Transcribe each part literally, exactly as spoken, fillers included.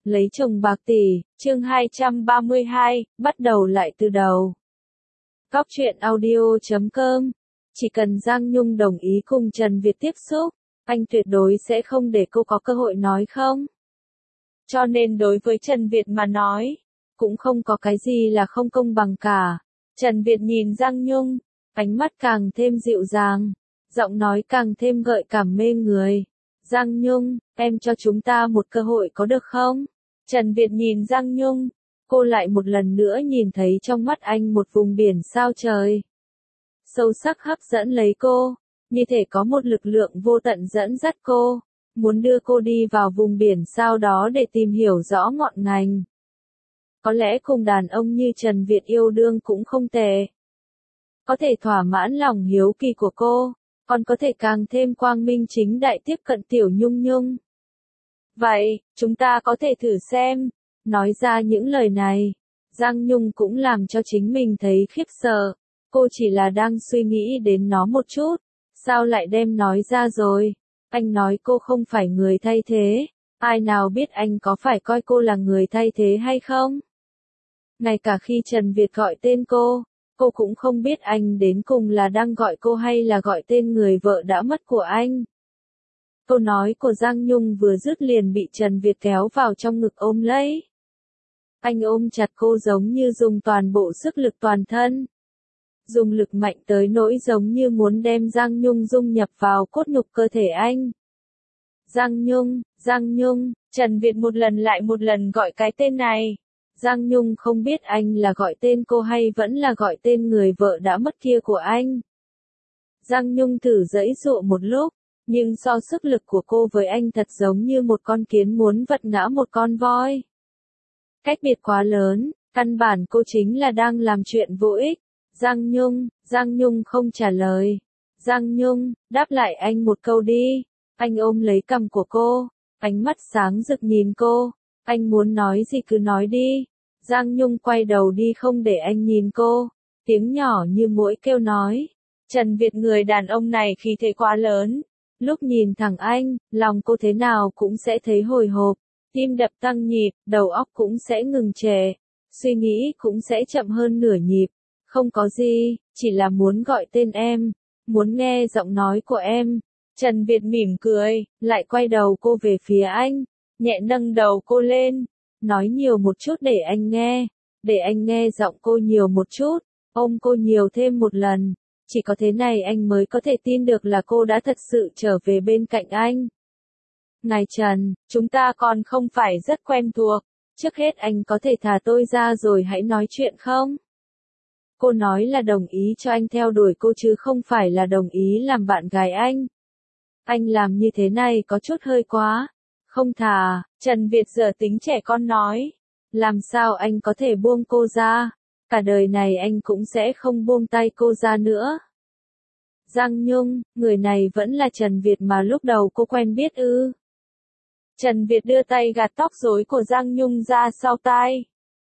Lấy chồng bạc tỷ, chương hai trăm ba mươi hai, bắt đầu lại từ đầu. Cóc truyện audio chấm com. Chỉ cần Giang Nhung đồng ý cùng Trần Việt tiếp xúc, anh tuyệt đối sẽ không để cô có cơ hội nói không. Cho nên đối với Trần Việt mà nói, cũng không có cái gì là không công bằng cả. Trần Việt nhìn Giang Nhung, ánh mắt càng thêm dịu dàng, giọng nói càng thêm gợi cảm mê người. Giang Nhung, em cho chúng ta một cơ hội có được không? Trần Việt nhìn Giang Nhung, cô lại một lần nữa nhìn thấy trong mắt anh một vùng biển sao trời. Sâu sắc hấp dẫn lấy cô, như thể có một lực lượng vô tận dẫn dắt cô, muốn đưa cô đi vào vùng biển sao đó để tìm hiểu rõ ngọn ngành. Có lẽ cùng đàn ông như Trần Việt yêu đương cũng không tệ. Có thể thỏa mãn lòng hiếu kỳ của cô, còn có thể càng thêm quang minh chính đại tiếp cận Tiểu Nhung Nhung. Vậy, chúng ta có thể thử xem. Nói ra những lời này, Giang Nhung cũng làm cho chính mình thấy khiếp sợ. Cô chỉ là đang suy nghĩ đến nó một chút, sao lại đem nói ra rồi? Anh nói cô không phải người thay thế, ai nào biết anh có phải coi cô là người thay thế hay không? Ngay cả khi Trần Việt gọi tên cô, cô cũng không biết anh đến cùng là đang gọi cô hay là gọi tên người vợ đã mất của anh. Câu nói của Giang Nhung vừa dứt liền bị Trần Việt kéo vào trong ngực ôm lấy. Anh ôm chặt cô giống như dùng toàn bộ sức lực toàn thân. Dùng lực mạnh tới nỗi giống như muốn đem Giang Nhung dung nhập vào cốt nhục cơ thể anh. Giang Nhung, Giang Nhung, Trần Việt một lần lại một lần gọi cái tên này. Giang Nhung không biết anh là gọi tên cô hay vẫn là gọi tên người vợ đã mất kia của anh. Giang Nhung thử giãy giụa một lúc, nhưng so sức lực của cô với anh thật giống như một con kiến muốn vật ngã một con voi. Cách biệt quá lớn, căn bản cô chính là đang làm chuyện vô ích. Giang Nhung, Giang Nhung không trả lời. Giang Nhung, đáp lại anh một câu đi. Anh ôm lấy cằm của cô, ánh mắt sáng rực nhìn cô. Anh muốn nói gì cứ nói đi. Giang Nhung quay đầu đi không để anh nhìn cô. Tiếng nhỏ như muỗi kêu nói. Trần Việt người đàn ông này khí thế quá lớn. Lúc nhìn thẳng anh, lòng cô thế nào cũng sẽ thấy hồi hộp. Tim đập tăng nhịp, đầu óc cũng sẽ ngừng trệ. Suy nghĩ cũng sẽ chậm hơn nửa nhịp. Không có gì, chỉ là muốn gọi tên em. Muốn nghe giọng nói của em. Trần Việt mỉm cười, lại quay đầu cô về phía anh. Nhẹ nâng đầu cô lên, nói nhiều một chút để anh nghe, để anh nghe giọng cô nhiều một chút, ôm cô nhiều thêm một lần, chỉ có thế này anh mới có thể tin được là cô đã thật sự trở về bên cạnh anh. Ngài Trần, chúng ta còn không phải rất quen thuộc, trước hết anh có thể thả tôi ra rồi hãy nói chuyện không? Cô nói là đồng ý cho anh theo đuổi cô chứ không phải là đồng ý làm bạn gái anh. Anh làm như thế này có chút hơi quá. Không thà, Trần Việt giờ tính trẻ con nói. Làm sao anh có thể buông cô ra? Cả đời này anh cũng sẽ không buông tay cô ra nữa. Giang Nhung, người này vẫn là Trần Việt mà lúc đầu cô quen biết ư. Trần Việt đưa tay gạt tóc rối của Giang Nhung ra sau tai.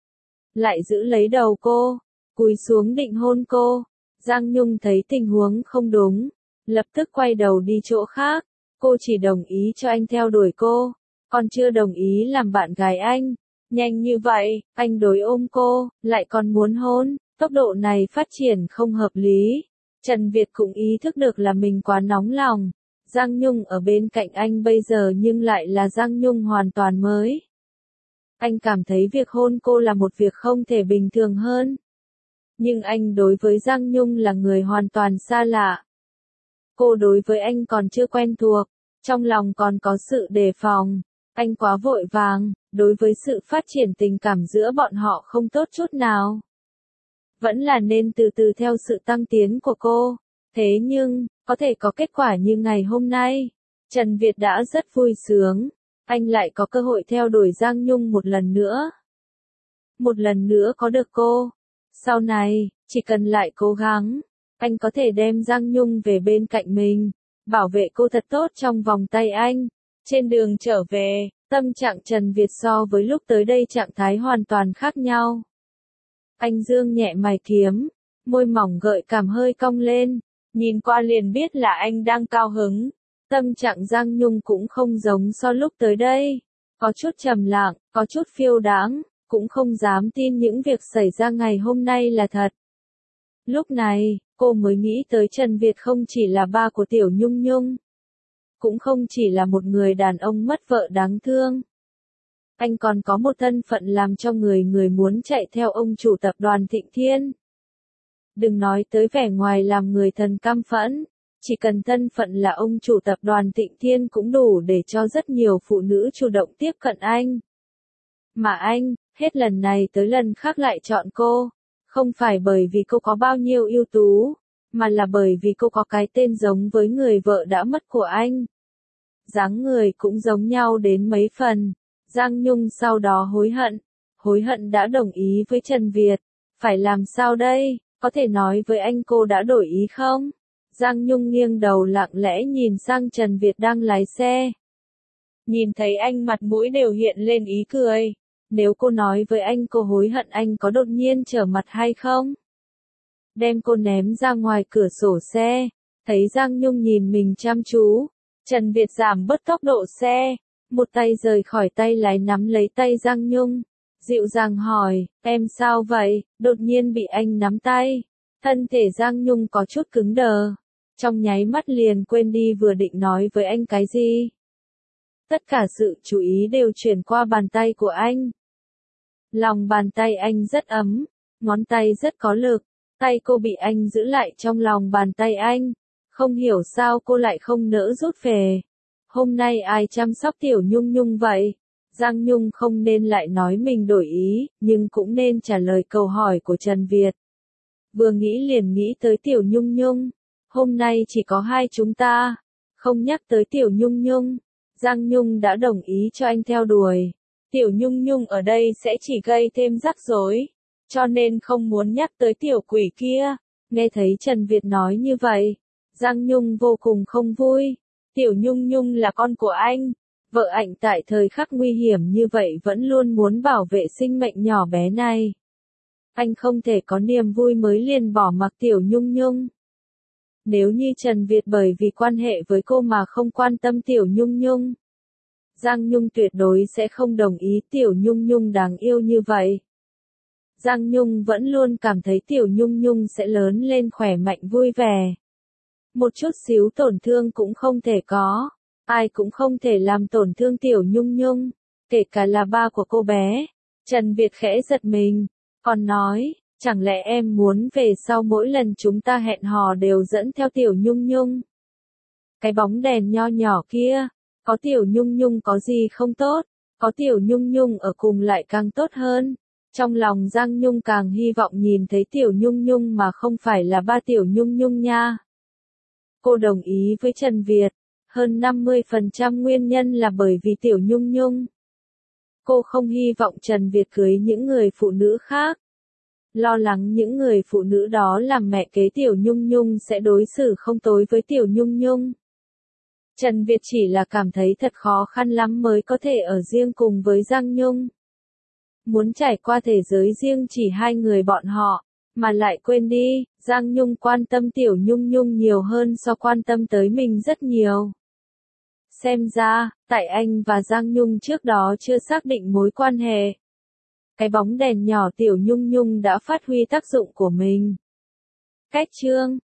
Lại giữ lấy đầu cô, cúi xuống định hôn cô. Giang Nhung thấy tình huống không đúng, lập tức quay đầu đi chỗ khác. Cô chỉ đồng ý cho anh theo đuổi cô, còn chưa đồng ý làm bạn gái anh. Nhanh như vậy, anh đối ôm cô, lại còn muốn hôn, tốc độ này phát triển không hợp lý. Trần Việt cũng ý thức được là mình quá nóng lòng. Giang Nhung ở bên cạnh anh bây giờ nhưng lại là Giang Nhung hoàn toàn mới. Anh cảm thấy việc hôn cô là một việc không thể bình thường hơn. Nhưng anh đối với Giang Nhung là người hoàn toàn xa lạ. Cô đối với anh còn chưa quen thuộc, trong lòng còn có sự đề phòng. Anh quá vội vàng, đối với sự phát triển tình cảm giữa bọn họ không tốt chút nào. Vẫn là nên từ từ theo sự tăng tiến của cô. Thế nhưng, có thể có kết quả như ngày hôm nay. Trần Việt đã rất vui sướng. Anh lại có cơ hội theo đuổi Giang Nhung một lần nữa. Một lần nữa có được cô. Sau này, chỉ cần lại cố gắng, anh có thể đem Giang Nhung về bên cạnh mình, bảo vệ cô thật tốt trong vòng tay anh. Trên đường trở về, tâm trạng Trần Việt so với lúc tới đây trạng thái hoàn toàn khác nhau. Anh dương nhẹ mày kiếm, môi mỏng gợi cảm hơi cong lên, nhìn qua liền biết là anh đang cao hứng. Tâm trạng Giang Nhung cũng không giống so lúc tới đây. có chút trầm lặng, có chút phiêu đãng, cũng không dám tin những việc xảy ra ngày hôm nay là thật. Lúc này, cô mới nghĩ tới Trần Việt không chỉ là ba của Tiểu Nhung Nhung, cũng không chỉ là một người đàn ông mất vợ đáng thương. Anh còn có một thân phận làm cho người người muốn chạy theo ông chủ tập đoàn Thịnh Thiên. Đừng nói tới vẻ ngoài làm người thần căm phẫn, chỉ cần thân phận là ông chủ tập đoàn Thịnh Thiên cũng đủ để cho rất nhiều phụ nữ chủ động tiếp cận anh. Mà anh, hết lần này tới lần khác lại chọn cô, không phải bởi vì cô có bao nhiêu ưu tú, mà là bởi vì cô có cái tên giống với người vợ đã mất của anh. Dáng người cũng giống nhau đến mấy phần. Giang Nhung sau đó hối hận, hối hận đã đồng ý với Trần Việt. Phải làm sao đây, có thể nói với anh cô đã đổi ý không? Giang Nhung nghiêng đầu lặng lẽ nhìn sang Trần Việt đang lái xe. Nhìn thấy anh mặt mũi đều hiện lên ý cười. Nếu cô nói với anh cô hối hận anh có đột nhiên trở mặt hay không? Đem cô ném ra ngoài cửa sổ xe, thấy Giang Nhung nhìn mình chăm chú. Trần Việt giảm bớt tốc độ xe, một tay rời khỏi tay lái nắm lấy tay Giang Nhung. Dịu dàng hỏi, em sao vậy, đột nhiên bị anh nắm tay. Thân thể Giang Nhung có chút cứng đờ. Trong nháy mắt liền quên đi vừa định nói với anh cái gì. Tất cả sự chú ý đều chuyển qua bàn tay của anh. Lòng bàn tay anh rất ấm, ngón tay rất có lực. Tay cô bị anh giữ lại trong lòng bàn tay anh. Không hiểu sao cô lại không nỡ rút về. Hôm nay ai chăm sóc Tiểu Nhung Nhung vậy? Giang Nhung không nên lại nói mình đổi ý, nhưng cũng nên trả lời câu hỏi của Trần Việt. Vừa nghĩ liền nghĩ tới Tiểu Nhung Nhung. Hôm nay chỉ có hai chúng ta. Không nhắc tới Tiểu Nhung Nhung. Giang Nhung đã đồng ý cho anh theo đuổi. Tiểu Nhung Nhung ở đây sẽ chỉ gây thêm rắc rối. Cho nên không muốn nhắc tới tiểu quỷ kia. Nghe thấy Trần Việt nói như vậy. Giang Nhung vô cùng không vui. Tiểu Nhung Nhung là con của anh. Vợ anh tại thời khắc nguy hiểm như vậy vẫn luôn muốn bảo vệ sinh mệnh nhỏ bé này. Anh không thể có niềm vui mới liền bỏ mặc Tiểu Nhung Nhung. Nếu như Trần Việt bởi vì quan hệ với cô mà không quan tâm Tiểu Nhung Nhung, Giang Nhung tuyệt đối sẽ không đồng ý Tiểu Nhung Nhung đáng yêu như vậy. Giang Nhung vẫn luôn cảm thấy Tiểu Nhung Nhung sẽ lớn lên khỏe mạnh vui vẻ. Một chút xíu tổn thương cũng không thể có. Ai cũng không thể làm tổn thương Tiểu Nhung Nhung. Kể cả là ba của cô bé. Trần Việt khẽ giật mình. Còn nói, chẳng lẽ em muốn về sau mỗi lần chúng ta hẹn hò đều dẫn theo Tiểu Nhung Nhung? Cái bóng đèn nho nhỏ kia. Có Tiểu Nhung Nhung có gì không tốt? Có Tiểu Nhung Nhung ở cùng lại càng tốt hơn. Trong lòng Giang Nhung càng hy vọng nhìn thấy Tiểu Nhung Nhung mà không phải là ba Tiểu Nhung Nhung nha. Cô đồng ý với Trần Việt. Hơn năm mươi phần trăm nguyên nhân là bởi vì Tiểu Nhung Nhung. Cô không hy vọng Trần Việt cưới những người phụ nữ khác. Lo lắng những người phụ nữ đó làm mẹ kế Tiểu Nhung Nhung sẽ đối xử không tối với Tiểu Nhung Nhung. Trần Việt chỉ là cảm thấy thật khó khăn lắm mới có thể ở riêng cùng với Giang Nhung. Muốn trải qua thế giới riêng chỉ hai người bọn họ, mà lại quên đi, Giang Nhung quan tâm Tiểu Nhung Nhung nhiều hơn so quan tâm tới mình rất nhiều. Xem ra, tại anh và Giang Nhung trước đó chưa xác định mối quan hệ. Cái bóng đèn nhỏ Tiểu Nhung Nhung đã phát huy tác dụng của mình. Cách chương